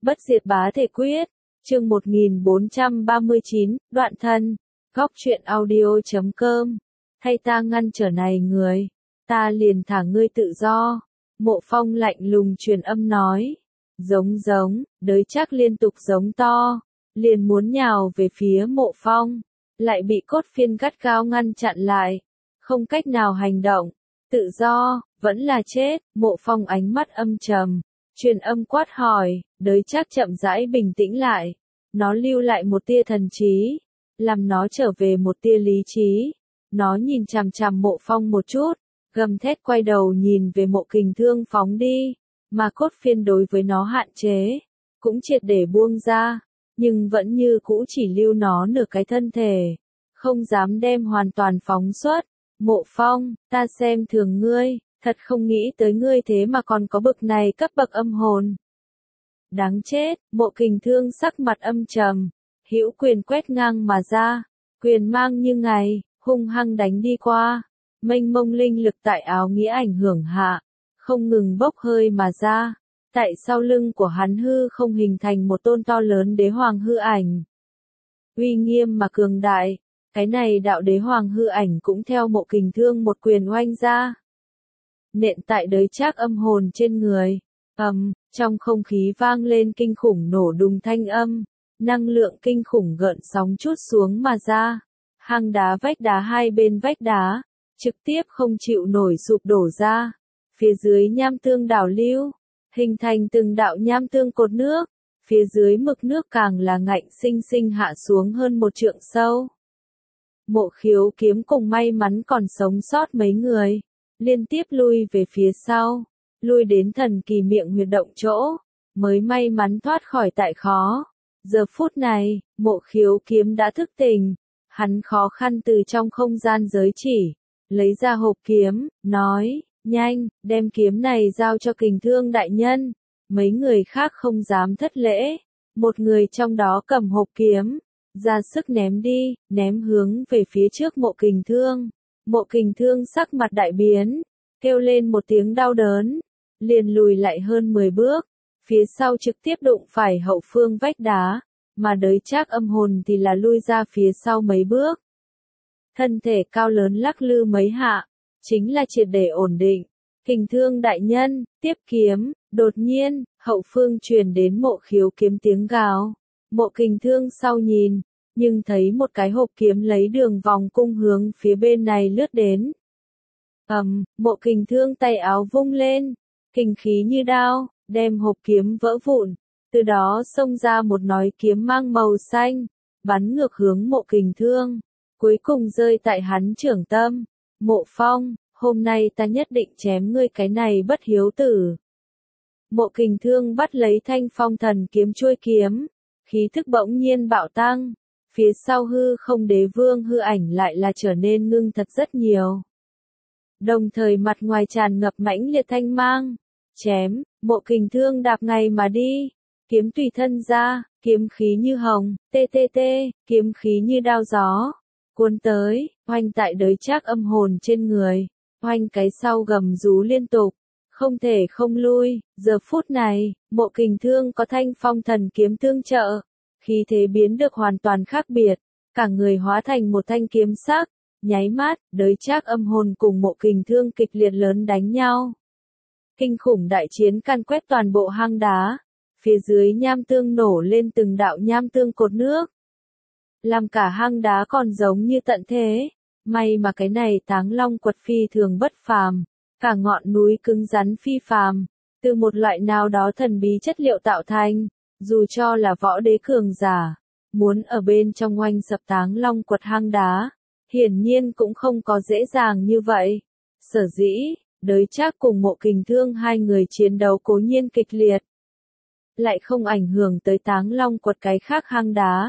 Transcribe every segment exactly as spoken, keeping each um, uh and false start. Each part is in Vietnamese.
Bất diệt bá thể quyết, chương một nghìn bốn trăm ba mươi chín, đoạn thân, góc truyện audio chấm com, thay ta ngăn trở này người, ta liền thả ngươi tự do. Mộ Phong lạnh lùng truyền âm nói, giống giống, đới chắc liên tục giống to, liền muốn nhào về phía Mộ Phong, lại bị cốt phiên gắt gao ngăn chặn lại, không cách nào hành động, tự do, vẫn là chết. Mộ Phong ánh mắt âm trầm, truyền âm quát hỏi, đới chắc chậm rãi bình tĩnh lại, nó lưu lại một tia thần trí, làm nó trở về một tia lý trí, nó nhìn chằm chằm Mộ Phong một chút, gầm thét quay đầu nhìn về Mộ Kình Thương phóng đi, mà cốt phiên đối với nó hạn chế, cũng triệt để buông ra, nhưng vẫn như cũ chỉ lưu nó nửa cái thân thể, không dám đem hoàn toàn phóng xuất. Mộ Phong, ta xem thường ngươi, thật không nghĩ tới ngươi thế mà còn có bực này cấp bậc âm hồn. Đáng chết. Mộ Kình Thương sắc mặt âm trầm, hữu quyền quét ngang mà ra, quyền mang như ngày, hung hăng đánh đi qua, mênh mông linh lực tại áo nghĩa ảnh hưởng hạ, không ngừng bốc hơi mà ra, tại sau lưng của hắn hư không hình thành một tôn to lớn đế hoàng hư ảnh. Uy nghiêm mà cường đại, cái này đạo đế hoàng hư ảnh cũng theo Mộ Kình Thương một quyền oanh ra. Nện tại đới trác âm hồn trên người, ầm, trong không khí vang lên kinh khủng nổ đùng thanh âm, năng lượng kinh khủng gợn sóng trút xuống mà ra, hang đá vách đá hai bên vách đá, trực tiếp không chịu nổi sụp đổ ra, phía dưới nham tương đảo lưu, hình thành từng đạo nham tương cột nước, phía dưới mực nước càng là ngạnh sinh sinh hạ xuống hơn một trượng sâu. Mộ Khiếu Kiếm cùng may mắn còn sống sót mấy người, liên tiếp lui về phía sau, lui đến thần kỳ miệng huyệt động chỗ, mới may mắn thoát khỏi tại khó. Giờ phút này, Mộ Khiếu Kiếm đã thức tỉnh, hắn khó khăn từ trong không gian giới chỉ, lấy ra hộp kiếm, nói, nhanh, đem kiếm này giao cho Kình Thương đại nhân. Mấy người khác không dám thất lễ, một người trong đó cầm hộp kiếm, ra sức ném đi, ném hướng về phía trước Mộ Kình Thương. Mộ Kình Thương sắc mặt đại biến, kêu lên một tiếng đau đớn, liền lùi lại hơn mười bước, phía sau trực tiếp đụng phải hậu phương vách đá, mà đới trác âm hồn thì là lui ra phía sau mấy bước. Thân thể cao lớn lắc lư mấy hạ, chính là triệt để ổn định. Kình Thương đại nhân, tiếp kiếm. Đột nhiên, hậu phương truyền đến Mộ Khiếu Kiếm tiếng gào. Mộ Kình Thương sau nhìn, nhưng thấy một cái hộp kiếm lấy đường vòng cung hướng phía bên này lướt đến. Ầm, um, Mộ Kình Thương tay áo vung lên, kình khí như đao, đem hộp kiếm vỡ vụn, từ đó xông ra một nói kiếm mang màu xanh, bắn ngược hướng Mộ Kình Thương, cuối cùng rơi tại hắn trưởng tâm. Mộ Phong, hôm nay ta nhất định chém ngươi cái này bất hiếu tử. Mộ Kình Thương bắt lấy thanh phong thần kiếm chuôi kiếm, khí thức bỗng nhiên bạo tăng, phía sau hư không đế vương hư ảnh lại là trở nên ngưng thật rất nhiều. Đồng thời mặt ngoài tràn ngập mãnh liệt thanh mang, chém, Mộ Kình Thương đạp ngay mà đi, kiếm tùy thân ra, kiếm khí như hồng, tê tê tê, kiếm khí như đao gió, cuốn tới, oanh tại đới trác âm hồn trên người, oanh cái sau gầm rú liên tục. Không thể không lui. Giờ phút này, Mộ Kình Thương có thanh phong thần kiếm tương trợ, khí thế biến được hoàn toàn khác biệt, cả người hóa thành một thanh kiếm sắc, nháy mắt, đới trác âm hồn cùng Mộ Kình Thương kịch liệt lớn đánh nhau. Kinh khủng đại chiến can quét toàn bộ hang đá, phía dưới nham tương nổ lên từng đạo nham tương cột nước, làm cả hang đá còn giống như tận thế. May mà cái này Táng Long quật phi thường bất phàm. Cả ngọn núi cứng rắn phi phàm, từ một loại nào đó thần bí chất liệu tạo thành, dù cho là võ đế cường giả, muốn ở bên trong oanh sập Táng Long quật hang đá, hiển nhiên cũng không có dễ dàng như vậy. Sở dĩ, đới trác cùng Mộ Kình Thương hai người chiến đấu cố nhiên kịch liệt, lại không ảnh hưởng tới Táng Long quật cái khác hang đá.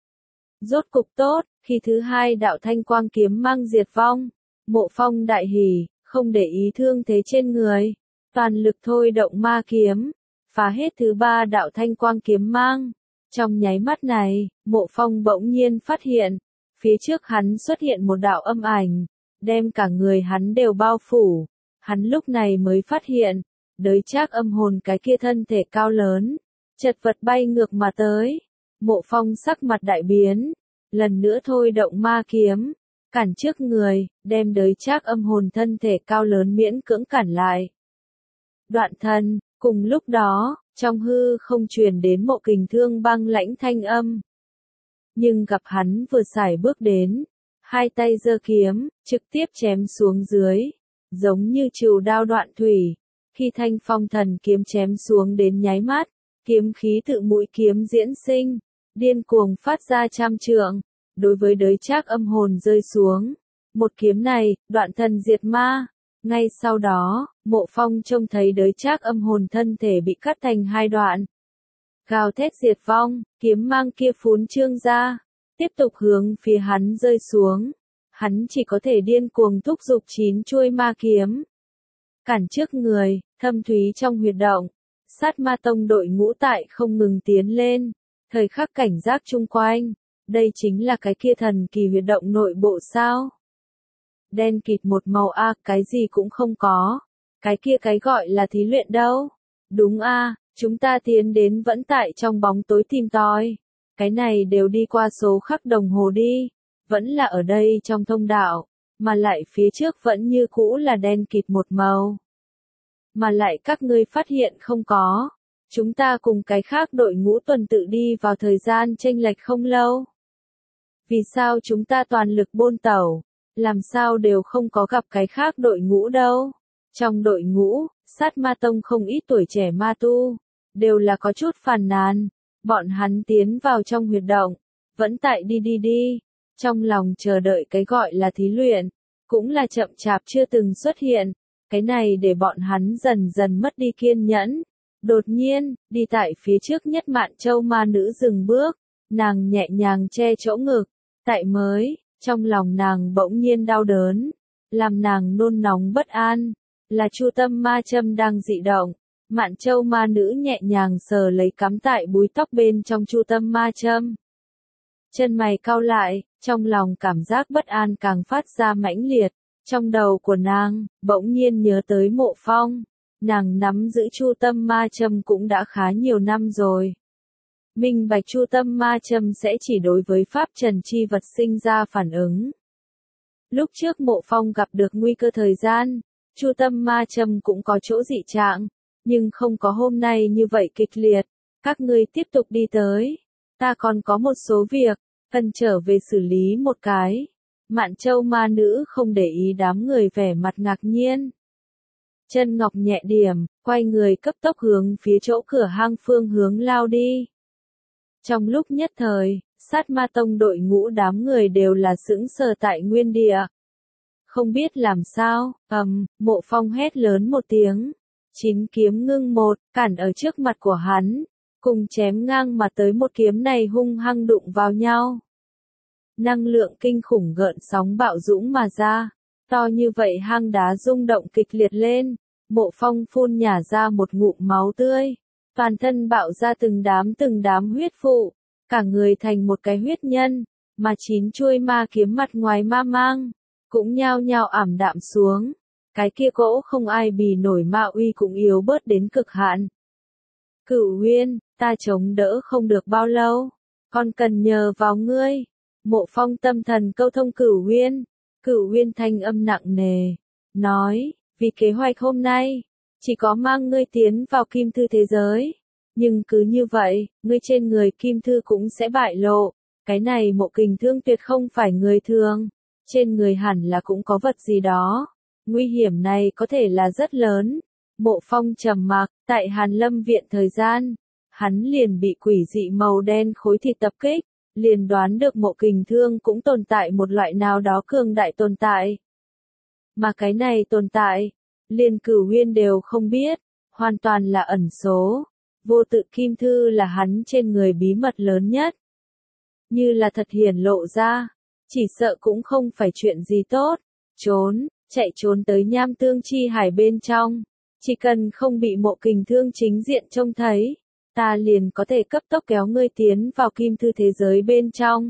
Rốt cục tốt, khi thứ hai đạo thanh quang kiếm mang diệt vong, Mộ Phong đại hỉ. Không để ý thương thế trên người, toàn lực thôi động ma kiếm, phá hết thứ ba đạo thanh quang kiếm mang. Trong nháy mắt này, Mộ Phong bỗng nhiên phát hiện, phía trước hắn xuất hiện một đạo âm ảnh, đem cả người hắn đều bao phủ. Hắn lúc này mới phát hiện, đới trác âm hồn cái kia thân thể cao lớn, chật vật bay ngược mà tới. Mộ Phong sắc mặt đại biến, lần nữa thôi động ma kiếm, cản trước người, đem đới trác âm hồn thân thể cao lớn miễn cưỡng cản lại. Đoạn thần, cùng lúc đó, trong hư không truyền đến Mộ Kình Thương băng lãnh thanh âm. Nhưng gặp hắn vừa xài bước đến, hai tay giơ kiếm, trực tiếp chém xuống dưới, giống như trừu đao đoạn thủy. Khi thanh phong thần kiếm chém xuống đến nháy mắt, kiếm khí tự mũi kiếm diễn sinh, điên cuồng phát ra trăm trượng, đối với đới trác âm hồn rơi xuống. Một kiếm này, đoạn thần diệt ma. Ngay sau đó, Mộ Phong trông thấy đới trác âm hồn thân thể bị cắt thành hai đoạn. Gào thét diệt vong, kiếm mang kia phún trương ra, tiếp tục hướng phía hắn rơi xuống. Hắn chỉ có thể điên cuồng thúc giục chín chuôi ma kiếm. Cản trước người, thâm thúy trong huyệt động, sát ma tông đội ngũ tại không ngừng tiến lên, thời khắc cảnh giác chung quanh. Đây chính là cái kia thần kỳ huyệt động nội bộ sao? Đen kịt một màu a, à, cái gì cũng không có. Cái kia cái gọi là thí luyện đâu? Đúng a, à, chúng ta tiến đến vẫn tại trong bóng tối tìm tòi. Cái này đều đi qua số khắc đồng hồ đi, vẫn là ở đây trong thông đạo, mà lại phía trước vẫn như cũ là đen kịt một màu. Mà lại các ngươi phát hiện không có, chúng ta cùng cái khác đội ngũ tuần tự đi vào thời gian chênh lệch không lâu. Vì sao chúng ta toàn lực bôn tẩu, làm sao đều không có gặp cái khác đội ngũ đâu? Trong đội ngũ, sát ma tông không ít tuổi trẻ ma tu, đều là có chút phàn nàn. Bọn hắn tiến vào trong huyệt động, vẫn tại đi đi đi, trong lòng chờ đợi cái gọi là thí luyện, cũng là chậm chạp chưa từng xuất hiện. Cái này để bọn hắn dần dần mất đi kiên nhẫn. Đột nhiên, đi tại phía trước nhất Mạn Châu ma nữ dừng bước, nàng nhẹ nhàng che chỗ ngực, tại mới, trong lòng nàng bỗng nhiên đau đớn, làm nàng nôn nóng bất an, là chu tâm ma châm đang dị động. Mạn Châu ma nữ nhẹ nhàng sờ lấy cắm tại búi tóc bên trong chu tâm ma châm. Chân mày cau lại, trong lòng cảm giác bất an càng phát ra mãnh liệt. Trong đầu của nàng, bỗng nhiên nhớ tới Mộ Phong. Nàng nắm giữ chu tâm ma châm cũng đã khá nhiều năm rồi. Minh bạch chu tâm ma châm sẽ chỉ đối với pháp trần chi vật sinh ra phản ứng. Lúc trước Mộ Phong gặp được nguy cơ thời gian, chu tâm ma châm cũng có chỗ dị trạng, nhưng không có hôm nay như vậy kịch liệt. Các ngươi tiếp tục đi tới, ta còn có một số việc, cần trở về xử lý một cái. Mạn Châu ma nữ không để ý đám người vẻ mặt ngạc nhiên. Chân ngọc nhẹ điểm, quay người cấp tốc hướng phía chỗ cửa hang phương hướng lao đi. Trong lúc nhất thời, sát ma tông đội ngũ đám người đều là sững sờ tại nguyên địa. Không biết làm sao, ầm, Mộ Phong hét lớn một tiếng. Chín kiếm ngưng một, cản ở trước mặt của hắn, cùng chém ngang mà tới một kiếm này hung hăng đụng vào nhau. Năng lượng kinh khủng gợn sóng bạo dũng mà ra, to như vậy hang đá rung động kịch liệt lên. Mộ Phong phun nhả ra một ngụm máu tươi, toàn thân bạo ra từng đám từng đám huyết phụ, cả người thành một cái huyết nhân, mà chín chuôi ma kiếm mặt ngoài ma mang, cũng nhao nhao ảm đạm xuống. Cái kia cỗ không ai bì nổi ma uy cũng yếu bớt đến cực hạn. Cửu Huyên, ta chống đỡ không được bao lâu, còn cần nhờ vào ngươi. Mộ Phong tâm thần câu thông Cửu Huyên, Cửu Huyên thanh âm nặng nề, nói, vì kế hoạch hôm nay, chỉ có mang ngươi tiến vào kim thư thế giới. Nhưng cứ như vậy, ngươi trên người kim thư cũng sẽ bại lộ. Cái này Mộ Kình Thương tuyệt không phải người thường, trên người hẳn là cũng có vật gì đó. Nguy hiểm này có thể là rất lớn. Mộ Phong trầm mặc, tại Hàn Lâm viện thời gian, hắn liền bị quỷ dị màu đen khối thịt tập kích, liền đoán được Mộ Kình Thương cũng tồn tại một loại nào đó cường đại tồn tại. Mà cái này tồn tại, liền Cửu Huyên đều không biết, hoàn toàn là ẩn số. Vô tự kim thư là hắn trên người bí mật lớn nhất. Như là thật hiển lộ ra, chỉ sợ cũng không phải chuyện gì tốt. Trốn, chạy trốn tới Nham Tương Chi Hải bên trong, chỉ cần không bị Mộ Kình Thương chính diện trông thấy, ta liền có thể cấp tốc kéo ngươi tiến vào kim thư thế giới bên trong.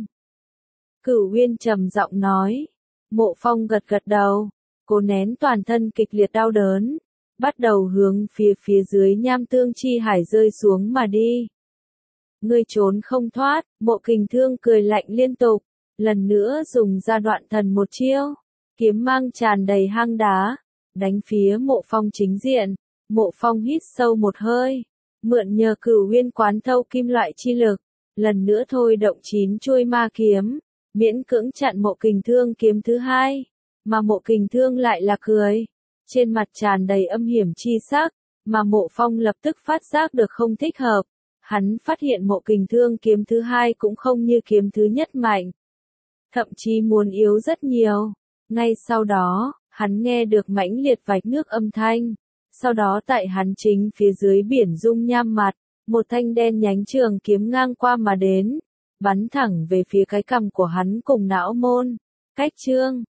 Cửu Huyên trầm giọng nói. Mộ Phong gật gật đầu, cố nén toàn thân kịch liệt đau đớn, bắt đầu hướng phía phía dưới Nham Tương Chi Hải rơi xuống mà đi. Ngươi trốn không thoát, Mộ Kình Thương cười lạnh liên tục, lần nữa dùng ra đoạn thần một chiêu, kiếm mang tràn đầy hang đá, đánh phía Mộ Phong chính diện. Mộ Phong hít sâu một hơi, mượn nhờ Cửu Uyên Quán Thâu kim loại chi lực, lần nữa thôi động chín chuôi ma kiếm, miễn cưỡng chặn Mộ Kình Thương kiếm thứ hai, mà Mộ Kình Thương lại là cười, trên mặt tràn đầy âm hiểm chi sắc, mà Mộ Phong lập tức phát giác được không thích hợp, hắn phát hiện Mộ Kình Thương kiếm thứ hai cũng không như kiếm thứ nhất mạnh, thậm chí muốn yếu rất nhiều. Ngay sau đó, hắn nghe được mãnh liệt vạch nước âm thanh, sau đó tại hắn chính phía dưới biển dung nham mặt, một thanh đen nhánh trường kiếm ngang qua mà đến, bắn thẳng về phía cái cằm của hắn cùng não môn. Cách chương